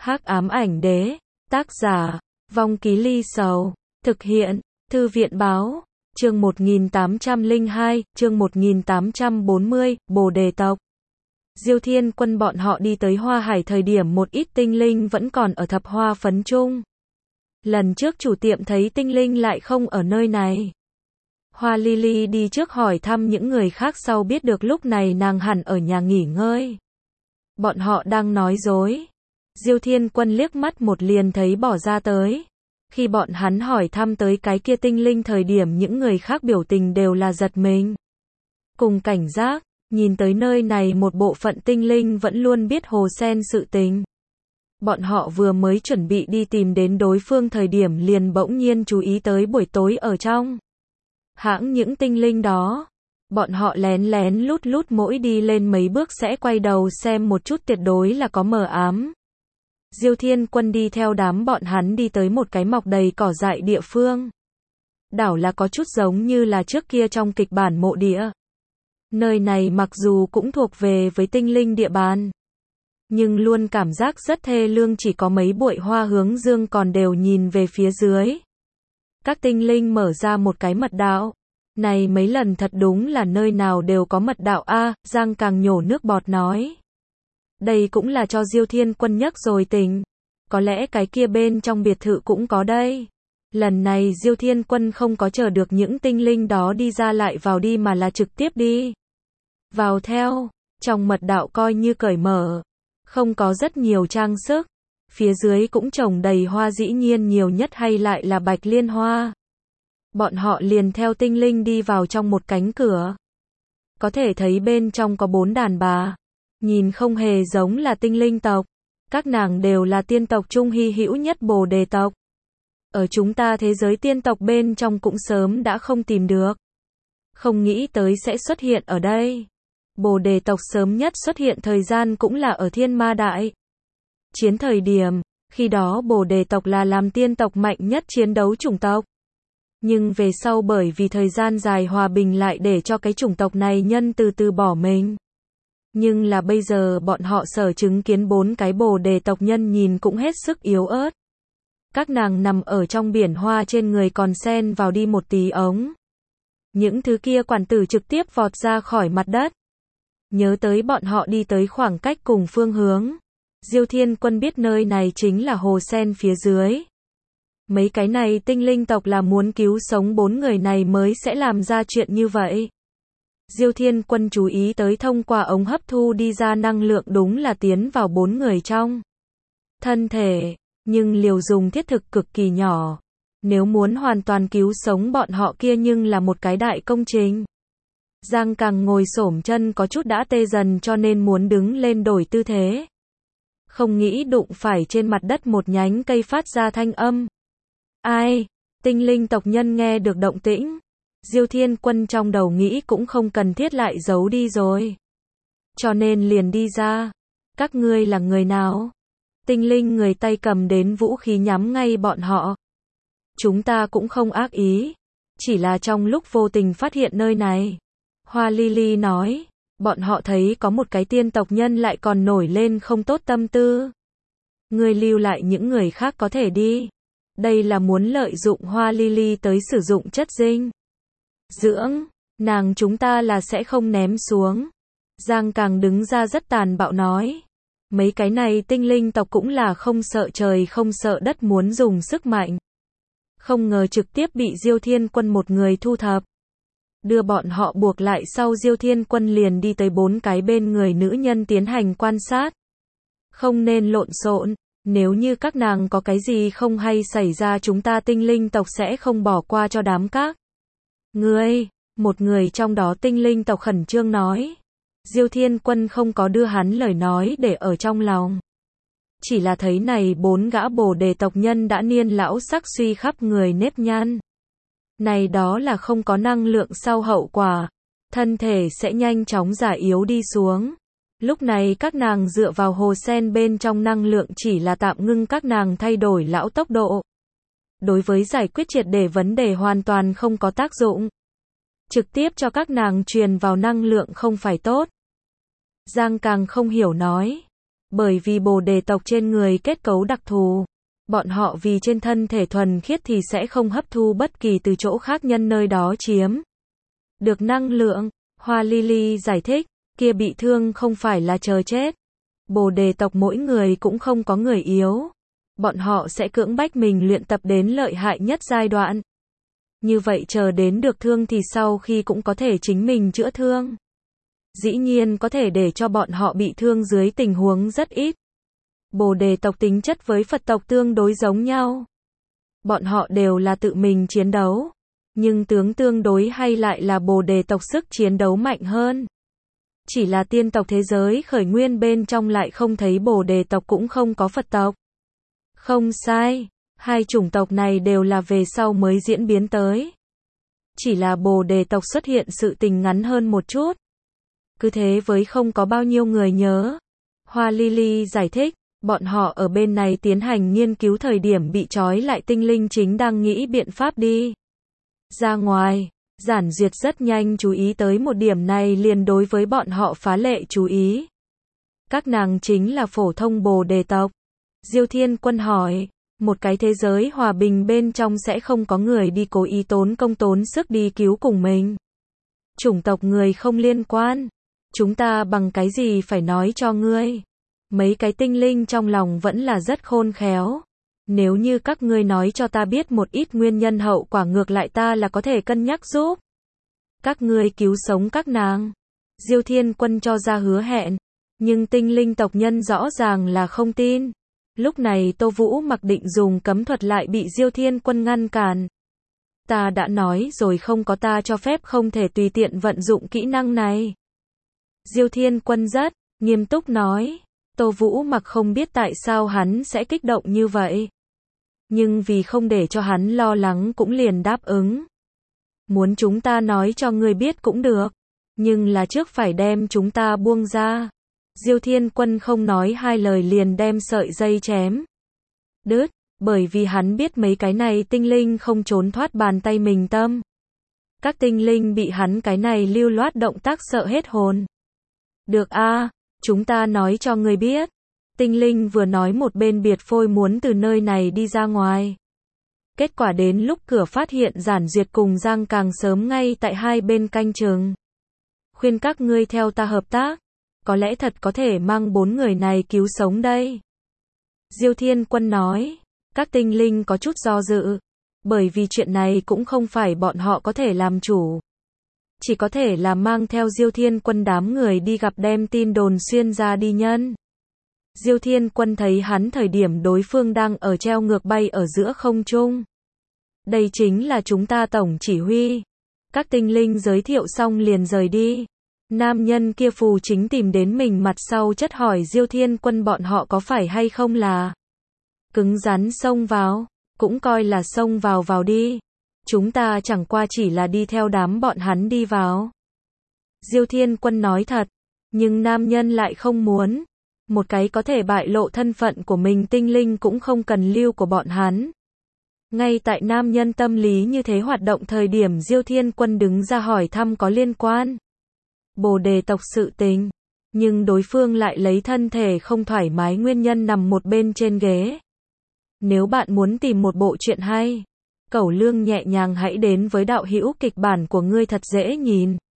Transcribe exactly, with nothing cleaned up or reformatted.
Hắc ám ảnh đế, tác giả, Vong Ký Ly Sầu, thực hiện, Thư viện báo, chương một nghìn tám trăm lẻ hai, chương một nghìn tám trăm bốn mươi, Bồ Đề tộc. Diêu Thiên Quân bọn họ đi tới Hoa Hải thời điểm một ít tinh linh vẫn còn ở thập hoa phấn chung. Lần trước chủ tiệm thấy tinh linh lại không ở nơi này. Hoa Lily đi trước hỏi thăm những người khác sau biết được lúc này nàng hẳn ở nhà nghỉ ngơi. Bọn họ đang nói dối. Diêu Thiên Quân liếc mắt một liền thấy bỏ ra tới. Khi bọn hắn hỏi thăm tới cái kia tinh linh thời điểm những người khác biểu tình đều là giật mình. Cùng cảnh giác, nhìn tới nơi này một bộ phận tinh linh vẫn luôn biết hồ sen sự tình. Bọn họ vừa mới chuẩn bị đi tìm đến đối phương thời điểm liền bỗng nhiên chú ý tới buổi tối ở trong hãng những tinh linh đó. Bọn họ lén lén lút lút mỗi đi lên mấy bước sẽ quay đầu xem một chút tuyệt đối là có mờ ám. Diêu Thiên Quân đi theo đám bọn hắn đi tới một cái mọc đầy cỏ dại địa phương. Đảo là có chút giống như là trước kia trong kịch bản mộ địa. Nơi này mặc dù cũng thuộc về với tinh linh địa bàn, nhưng luôn cảm giác rất thê lương, chỉ có mấy bụi hoa hướng dương còn đều nhìn về phía dưới. Các tinh linh mở ra một cái mật đạo. Này mấy lần thật đúng là nơi nào đều có mật đạo a, Giang Càng nhổ nước bọt nói. Đây cũng là cho Diêu Thiên Quân nhắc rồi tình. Có lẽ cái kia bên trong biệt thự cũng có đây. Lần này Diêu Thiên Quân không có chờ được những tinh linh đó đi ra lại vào đi mà là trực tiếp đi vào theo. Trong mật đạo coi như cởi mở. Không có rất nhiều trang sức. Phía dưới cũng trồng đầy hoa, dĩ nhiên nhiều nhất hay lại là bạch liên hoa. Bọn họ liền theo tinh linh đi vào trong một cánh cửa. Có thể thấy bên trong có bốn đàn bà. Nhìn không hề giống là tinh linh tộc. Các nàng đều là tiên tộc trung hy hữu nhất Bồ Đề tộc. Ở chúng ta thế giới tiên tộc bên trong cũng sớm đã không tìm được. Không nghĩ tới sẽ xuất hiện ở đây. Bồ Đề tộc sớm nhất xuất hiện thời gian cũng là ở Thiên Ma Đại chiến thời điểm. Khi đó Bồ Đề tộc là làm tiên tộc mạnh nhất chiến đấu chủng tộc. Nhưng về sau bởi vì thời gian dài hòa bình lại để cho cái chủng tộc này nhân từ từ bỏ mình. Nhưng là bây giờ bọn họ sở chứng kiến bốn cái Bồ Đề tộc nhân nhìn cũng hết sức yếu ớt. Các nàng nằm ở trong biển hoa, trên người còn xen vào đi một tí ống. Những thứ kia quản tử trực tiếp vọt ra khỏi mặt đất. Nhớ tới bọn họ đi tới khoảng cách cùng phương hướng. Diêu Thiên Quân biết nơi này chính là hồ sen phía dưới. Mấy cái này tinh linh tộc là muốn cứu sống bốn người này mới sẽ làm ra chuyện như vậy. Diêu Thiên Quân chú ý tới thông qua ống hấp thu đi ra năng lượng đúng là tiến vào bốn người trong thân thể, nhưng liều dùng thiết thực cực kỳ nhỏ. Nếu muốn hoàn toàn cứu sống bọn họ kia nhưng là một cái đại công trình. Giang Càng ngồi xổm chân có chút đã tê dần cho nên muốn đứng lên đổi tư thế. Không nghĩ đụng phải trên mặt đất một nhánh cây phát ra thanh âm. Ai? Tinh linh tộc nhân nghe được động tĩnh. Diêu Thiên Quân trong đầu nghĩ cũng không cần thiết lại giấu đi rồi. Cho nên liền đi ra. Các ngươi là người nào? Tinh linh người tay cầm đến vũ khí nhắm ngay bọn họ. Chúng ta cũng không ác ý. Chỉ là trong lúc vô tình phát hiện nơi này. Hoa Lily nói. Bọn họ thấy có một cái tiên tộc nhân lại còn nổi lên không tốt tâm tư. Ngươi lưu lại những người khác có thể đi. Đây là muốn lợi dụng Hoa Lily tới sử dụng chất dinh dưỡng. Nàng chúng ta là sẽ không ném xuống. Giang Càng đứng ra rất tàn bạo nói. Mấy cái này tinh linh tộc cũng là không sợ trời không sợ đất, muốn dùng sức mạnh. Không ngờ trực tiếp bị Diêu Thiên Quân một người thu thập. Đưa bọn họ buộc lại sau, Diêu Thiên Quân liền đi tới bốn cái bên người nữ nhân tiến hành quan sát. Không nên lộn xộn. Nếu như các nàng có cái gì không hay xảy ra chúng ta tinh linh tộc sẽ không bỏ qua cho đám các ngươi. Một người trong đó tinh linh tộc khẩn trương nói. Diêu Thiên Quân không có đưa hắn lời nói để ở trong lòng. Chỉ là thấy này bốn gã Bồ Đề tộc nhân đã niên lão sắc suy, khắp người nếp nhăn. Này đó là không có năng lượng sau hậu quả. Thân thể sẽ nhanh chóng già yếu đi xuống. Lúc này các nàng dựa vào hồ sen bên trong năng lượng chỉ là tạm ngưng các nàng thay đổi lão tốc độ. Đối với giải quyết triệt để vấn đề hoàn toàn không có tác dụng. Trực tiếp cho các nàng truyền vào năng lượng không phải tốt. Giang Càng không hiểu nói. Bởi vì bồ đề tộc trên người kết cấu đặc thù, bọn họ vì trên thân thể thuần khiết thì sẽ không hấp thu bất kỳ từ chỗ khác nhân nơi đó chiếm được năng lượng. Hoa Lily giải thích, kia bị thương không phải là chờ chết. Bồ đề tộc mỗi người cũng không có người yếu. Bọn họ sẽ cưỡng bách mình luyện tập đến lợi hại nhất giai đoạn. Như vậy chờ đến được thương thì sau khi cũng có thể chính mình chữa thương. Dĩ nhiên có thể để cho bọn họ bị thương dưới tình huống rất ít. Bồ đề tộc tính chất với Phật tộc tương đối giống nhau. Bọn họ đều là tự mình chiến đấu. Nhưng tướng tương đối hay lại là bồ đề tộc sức chiến đấu mạnh hơn. Chỉ là tiên tộc thế giới khởi nguyên bên trong lại không thấy bồ đề tộc cũng không có Phật tộc. Không sai, hai chủng tộc này đều là về sau mới diễn biến tới. Chỉ là bồ đề tộc xuất hiện sự tình ngắn hơn một chút. Cứ thế với không có bao nhiêu người nhớ. Hoa Lily giải thích, bọn họ ở bên này tiến hành nghiên cứu thời điểm bị trói lại tinh linh chính đang nghĩ biện pháp đi ra ngoài. Giản Duyệt rất nhanh chú ý tới một điểm này liền đối với bọn họ phá lệ chú ý. Các nàng chính là phổ thông bồ đề tộc. Diêu Thiên Quân hỏi, một cái thế giới hòa bình bên trong sẽ không có người đi cố ý tốn công tốn sức đi cứu cùng mình. Chủng tộc người không liên quan. Chúng ta bằng cái gì phải nói cho ngươi. Mấy cái tinh linh trong lòng vẫn là rất khôn khéo. Nếu như các ngươi nói cho ta biết một ít nguyên nhân hậu quả ngược lại ta là có thể cân nhắc giúp các ngươi cứu sống các nàng. Diêu Thiên Quân cho ra hứa hẹn. Nhưng tinh linh tộc nhân rõ ràng là không tin. Lúc này Tô Vũ mặc định dùng cấm thuật lại bị Diêu Thiên Quân ngăn cản. Ta đã nói rồi không có ta cho phép không thể tùy tiện vận dụng kỹ năng này. Diêu Thiên Quân rất nghiêm túc nói. Tô Vũ mặc không biết tại sao hắn sẽ kích động như vậy. Nhưng vì không để cho hắn lo lắng cũng liền đáp ứng. Muốn chúng ta nói cho ngươi biết cũng được. Nhưng là trước phải đem chúng ta buông ra. Diêu Thiên Quân không nói hai lời liền đem sợi dây chém đứt, bởi vì hắn biết mấy cái này tinh linh không trốn thoát bàn tay mình tâm. Các tinh linh bị hắn cái này lưu loát động tác sợ hết hồn. Được a, chúng ta nói cho ngươi biết. Tinh linh vừa nói một bên biệt phôi muốn từ nơi này đi ra ngoài. Kết quả đến lúc cửa phát hiện Giản Duyệt cùng Giang Càng sớm ngay tại hai bên canh chừng. Khuyên các ngươi theo ta hợp tác. Có lẽ thật có thể mang bốn người này cứu sống đây. Diêu Thiên Quân nói. Các tinh linh có chút do dự. Bởi vì chuyện này cũng không phải bọn họ có thể làm chủ. Chỉ có thể là mang theo Diêu Thiên Quân đám người đi gặp đem tin đồn xuyên ra đi nhân. Diêu Thiên Quân thấy hắn thời điểm đối phương đang ở treo ngược bay ở giữa không trung. Đây chính là chúng ta tổng chỉ huy. Các tinh linh giới thiệu xong liền rời đi. Nam nhân kia phù chính tìm đến mình mặt sau chất hỏi Diêu Thiên Quân bọn họ có phải hay không là cứng rắn xông vào, cũng coi là xông vào vào đi. Chúng ta chẳng qua chỉ là đi theo đám bọn hắn đi vào. Diêu Thiên Quân nói thật, nhưng nam nhân lại không muốn. Một cái có thể bại lộ thân phận của mình tinh linh cũng không cần lưu của bọn hắn. Ngay tại nam nhân tâm lý như thế hoạt động thời điểm Diêu Thiên Quân đứng ra hỏi thăm có liên quan bồ đề tộc sự tình. Nhưng đối phương lại lấy thân thể không thoải mái nguyên nhân nằm một bên trên ghế. Nếu bạn muốn tìm một bộ truyện hay, Cẩu Lương nhẹ nhàng hãy đến với đạo hữu kịch bản của ngươi thật dễ nhìn.